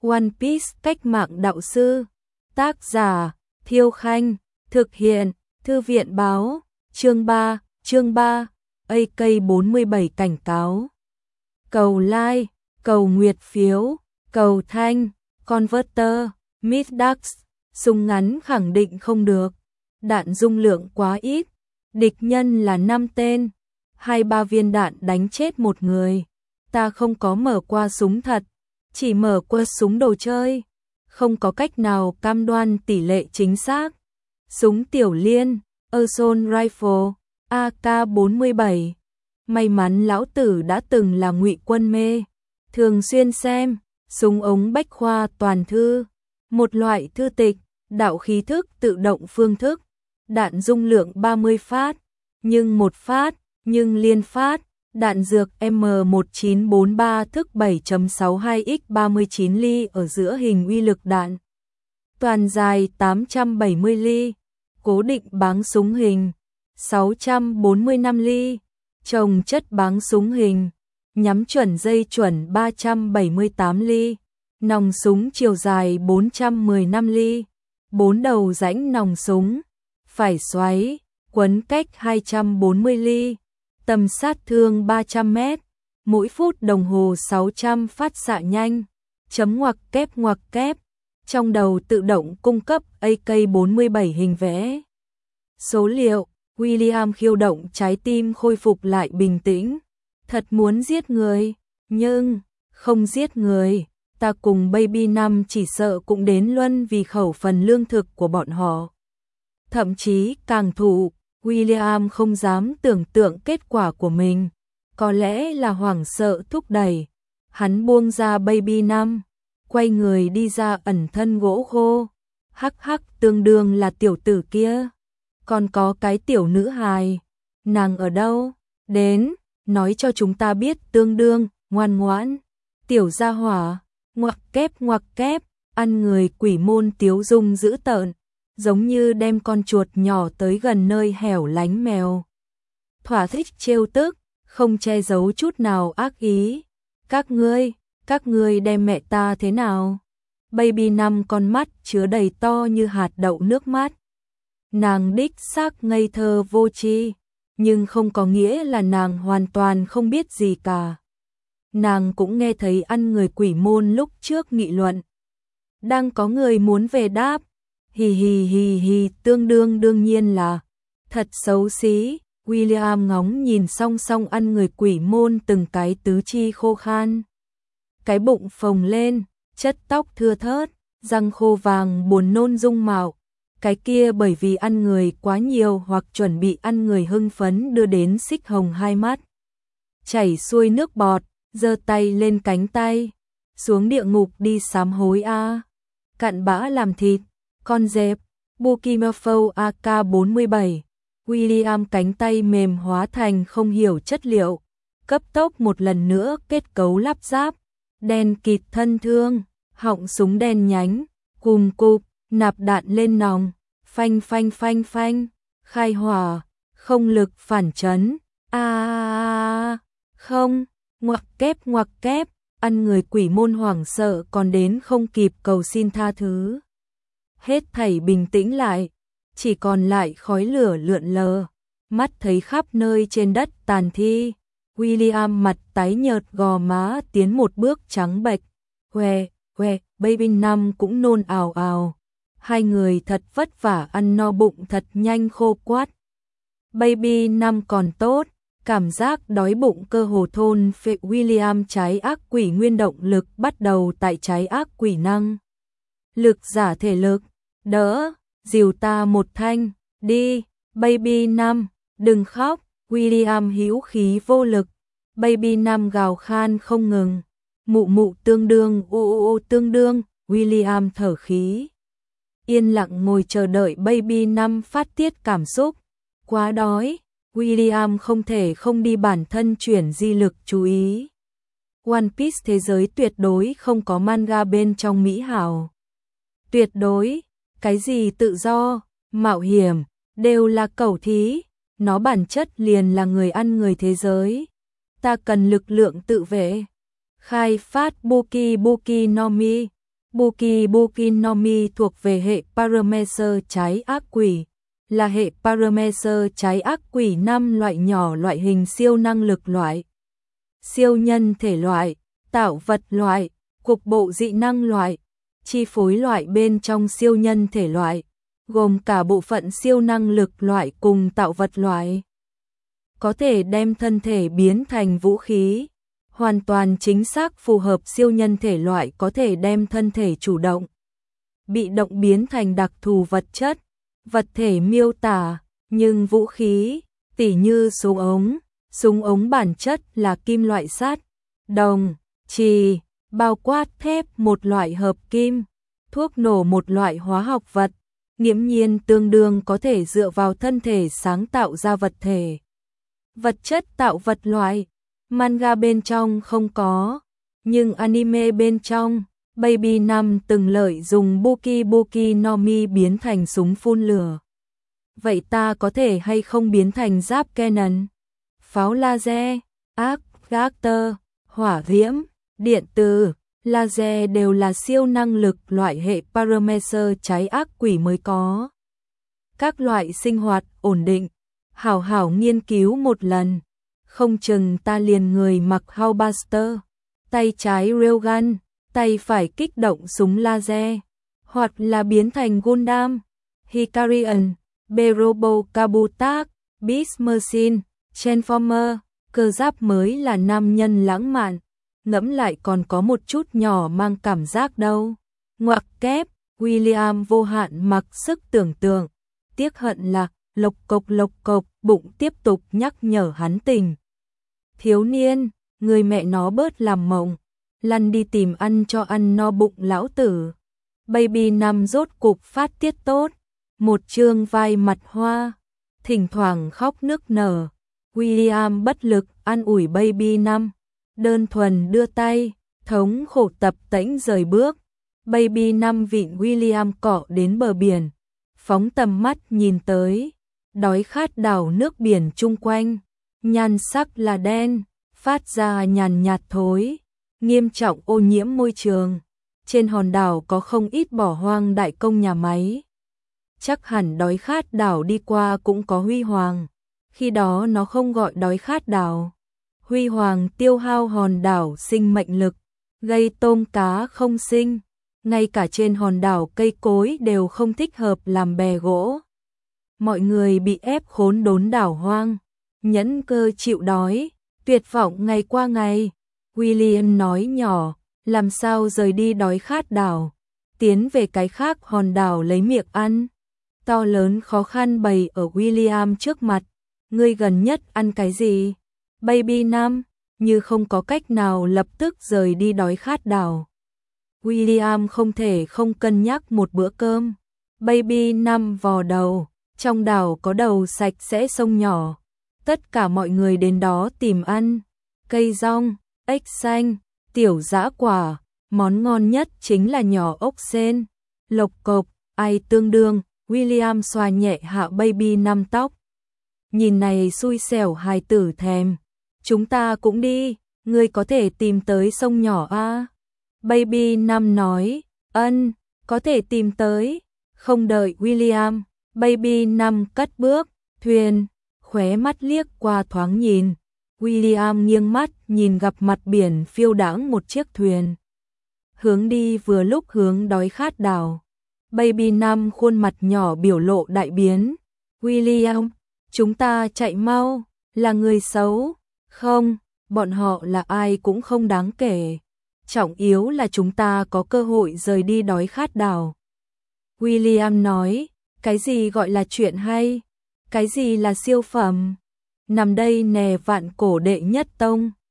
One Piece cách mạng đạo sư. Tác giả Thiêu Khanh. Thực hiện Thư viện báo. Chương 3. AK47 cảnh cáo. Cầu like, cầu nguyệt phiếu, cầu thanh, converter, Midax. Súng ngắn khẳng định không được. Đạn dung lượng quá ít. Địch nhân là 5 tên. 2-3 viên đạn đánh chết một người. Ta không có mở qua súng thật, chỉ mở qua súng đồ chơi. Không có cách nào cam đoan tỷ lệ chính xác. Súng tiểu liên, Assault Rifle, AK47. May mắn lão tử đã từng là ngụy quân mê, thường xuyên xem súng ống bách khoa toàn thư, một loại thư tịch, đạo khí thức tự động phương thức, đạn dung lượng 30 phát, nhưng liên phát, đạn dược M1943 thức 7.62x39 ly ở giữa hình uy lực đạn. Toàn dài 870 ly, cố định báng súng hình 645 ly, trồng chất báng súng hình, nhắm chuẩn dây chuẩn 378 ly, nòng súng chiều dài 415 ly, 4 đầu rãnh nòng súng, phải xoáy, quấn cách 240 ly, tầm sát thương 300 m, mỗi phút đồng hồ 600 phát xạ nhanh, chấm ngoặc kép, trong đầu tự động cung cấp AK47 hình vẽ. Số liệu, William khiêu động trái tim khôi phục lại bình tĩnh. Thật muốn giết người, nhưng không giết người, ta cùng Baby Năm chỉ sợ cũng đến luân vì khẩu phần lương thực của bọn họ. Thậm chí càng thụ, William không dám tưởng tượng kết quả của mình, có lẽ là hoảng sợ thúc đẩy. Hắn buông ra Baby Năm, quay người đi ra ẩn thân gỗ khô. Hắc tương đương là tiểu tử kia. Còn có cái tiểu nữ hài, nàng ở đâu? Đến, nói cho chúng ta biết tương đương, ngoan ngoãn. Tiểu gia hỏa, ngoặc kép, ăn người quỷ môn tiếu dung dữ tợn, giống như đem con chuột nhỏ tới gần nơi hẻo lánh mèo. Thỏa thích trêu tức, không che giấu chút nào ác ý. Các ngươi đem mẹ ta thế nào? Baby Năm con mắt chứa đầy to như hạt đậu nước mắt. Nàng đích xác ngây thơ vô tri, nhưng không có nghĩa là nàng hoàn toàn không biết gì cả. Nàng cũng nghe thấy ăn người quỷ môn lúc trước nghị luận. Đang có người muốn về đáp. Hì, tương đương đương nhiên là thật xấu xí. William ngóng nhìn song song ăn người quỷ môn từng cái tứ chi khô khan. Cái bụng phồng lên, chất tóc thưa thớt, răng khô vàng buồn nôn dung mạo. Cái kia bởi vì ăn người quá nhiều hoặc chuẩn bị ăn người hưng phấn đưa đến xích hồng hai mắt. Chảy xuôi nước bọt, giơ tay lên cánh tay. Xuống địa ngục đi sám hối a. Cặn bã làm thịt, con dẹp, Bukimafo AK47. William cánh tay mềm hóa thành không hiểu chất liệu. Cấp tốc một lần nữa kết cấu lắp ráp. Đen kịt thân thương, họng súng đen nhánh, cùm cụp, nạp đạn lên nòng, phanh, khai hỏa, không lực phản chấn, không, ngoặc kép, ăn người quỷ môn hoảng sợ còn đến không kịp cầu xin tha thứ. Hết thảy bình tĩnh lại, chỉ còn lại khói lửa lượn lờ, mắt thấy khắp nơi trên đất tàn thi. William mặt tái nhợt gò má tiến một bước trắng bệch. Hoe, Baby Năm cũng nôn ào ào. Hai người thật vất vả ăn no bụng thật nhanh khô quát. Baby Năm còn tốt, cảm giác đói bụng cơ hồ thôn phệ. William trái ác quỷ nguyên động lực bắt đầu tại trái ác quỷ năng. Lực giả thể lực, đỡ, dìu ta một thanh, đi, Baby Năm, đừng khóc. William hữu khí vô lực. Baby Năm gào khan không ngừng. Mụ tương đương, ô tương đương. William thở khí. Yên lặng ngồi chờ đợi Baby Năm phát tiết cảm xúc. Quá đói, William không thể không đi bản thân chuyển di lực chú ý. One Piece thế giới tuyệt đối không có manga bên trong mỹ hảo. Tuyệt đối, cái gì tự do, mạo hiểm, đều là cẩu thí. Nó bản chất liền là người ăn người thế giới. Ta cần lực lượng tự vệ. Khai phát Buki no Mi. Buki Buki no Mi thuộc về hệ Paramecer trái ác quỷ, là hệ Paramecer trái ác quỷ 5 loại nhỏ loại hình siêu năng lực loại, siêu nhân thể loại, tạo vật loại, cục bộ dị năng loại, chi phối loại bên trong siêu nhân thể loại, gồm cả bộ phận siêu năng lực loại cùng tạo vật loại. Có thể đem thân thể biến thành vũ khí, hoàn toàn chính xác phù hợp siêu nhân thể loại có thể đem thân thể chủ động, bị động biến thành đặc thù vật chất, vật thể miêu tả, nhưng vũ khí, tỉ như súng ống bản chất là kim loại sắt, đồng, chì, bao quát thép một loại hợp kim, thuốc nổ một loại hóa học vật, nghiễm nhiên tương đương có thể dựa vào thân thể sáng tạo ra vật thể. Vật chất tạo vật loại, manga bên trong không có, nhưng anime bên trong, Baby 5 từng lợi dùng Buki Buki no Mi biến thành súng phun lửa. Vậy ta có thể hay không biến thành giáp cannon, pháo laser, arc reactor, hỏa diễm, điện từ, laser đều là siêu năng lực loại hệ Paramecer trái ác quỷ mới có. Các loại sinh hoạt ổn định, hảo hảo nghiên cứu một lần, không chừng ta liền người mặc Hellbuster, tay trái railgun, tay phải kích động súng laser, hoặc là biến thành Gundam, Hikarian, Berobo Kabutak, Beast Machine, Transformer, cơ giáp mới là nam nhân lãng mạn, ngẫm lại còn có một chút nhỏ mang cảm giác đâu. Ngoặc kép, William vô hạn mặc sức tưởng tượng, tiếc hận là lộc cộc, bụng tiếp tục nhắc nhở hắn tình. Thiếu niên, người mẹ nó bớt làm mộng, lăn đi tìm ăn cho ăn no bụng lão tử. Baby 5 rốt cục phát tiết tốt, một chương vai mặt hoa, thỉnh thoảng khóc nức nở. William bất lực an ủi Baby 5, đơn thuần đưa tay, thống khổ tập tễnh rời bước. Baby 5 vịn William cọ đến bờ biển, phóng tầm mắt nhìn tới, đói khát đảo nước biển chung quanh, nhan sắc là đen, phát ra nhàn nhạt thối, nghiêm trọng ô nhiễm môi trường. Trên hòn đảo có không ít bỏ hoang đại công nhà máy. Chắc hẳn đói khát đảo đi qua cũng có huy hoàng, khi đó nó không gọi đói khát đảo. Huy hoàng tiêu hao hòn đảo sinh mệnh lực, gây tôm cá không sinh, ngay cả trên hòn đảo cây cối đều không thích hợp làm bè gỗ. Mọi người bị ép khốn đốn đảo hoang, nhẫn cơ chịu đói, tuyệt vọng ngày qua ngày. William nói nhỏ, làm sao rời đi đói khát đảo, tiến về cái khác hòn đảo lấy miệng ăn. To lớn khó khăn bày ở William trước mặt, ngươi gần nhất ăn cái gì? Baby 5, như không có cách nào lập tức rời đi đói khát đảo. William không thể không cân nhắc một bữa cơm. Baby 5 vò đầu, trong đảo có đầu sạch sẽ sông nhỏ. Tất cả mọi người đến đó tìm ăn. Cây rong, ếch xanh, tiểu dã quả, món ngon nhất chính là nhỏ ốc sên. Lộc cộc, ai tương đương, William xoa nhẹ hạ Baby 5 tóc. Nhìn này xui xẻo hài tử thèm. Chúng ta cũng đi, ngươi có thể tìm tới sông nhỏ a? Baby 5 nói, ân, có thể tìm tới. Không đợi William, Baby 5 cất bước, thuyền, khóe mắt liếc qua thoáng nhìn. William nghiêng mắt nhìn gặp mặt biển phiêu đãng một chiếc thuyền. Hướng đi vừa lúc hướng đói khát đảo. Baby 5 khuôn mặt nhỏ biểu lộ đại biến. William, chúng ta chạy mau, là người xấu. Không, bọn họ là ai cũng không đáng kể. Trọng yếu là chúng ta có cơ hội rời đi đói khát đảo. William nói, cái gì gọi là chuyện hay? Cái gì là siêu phẩm? Nằm đây nè vạn cổ đệ nhất tông.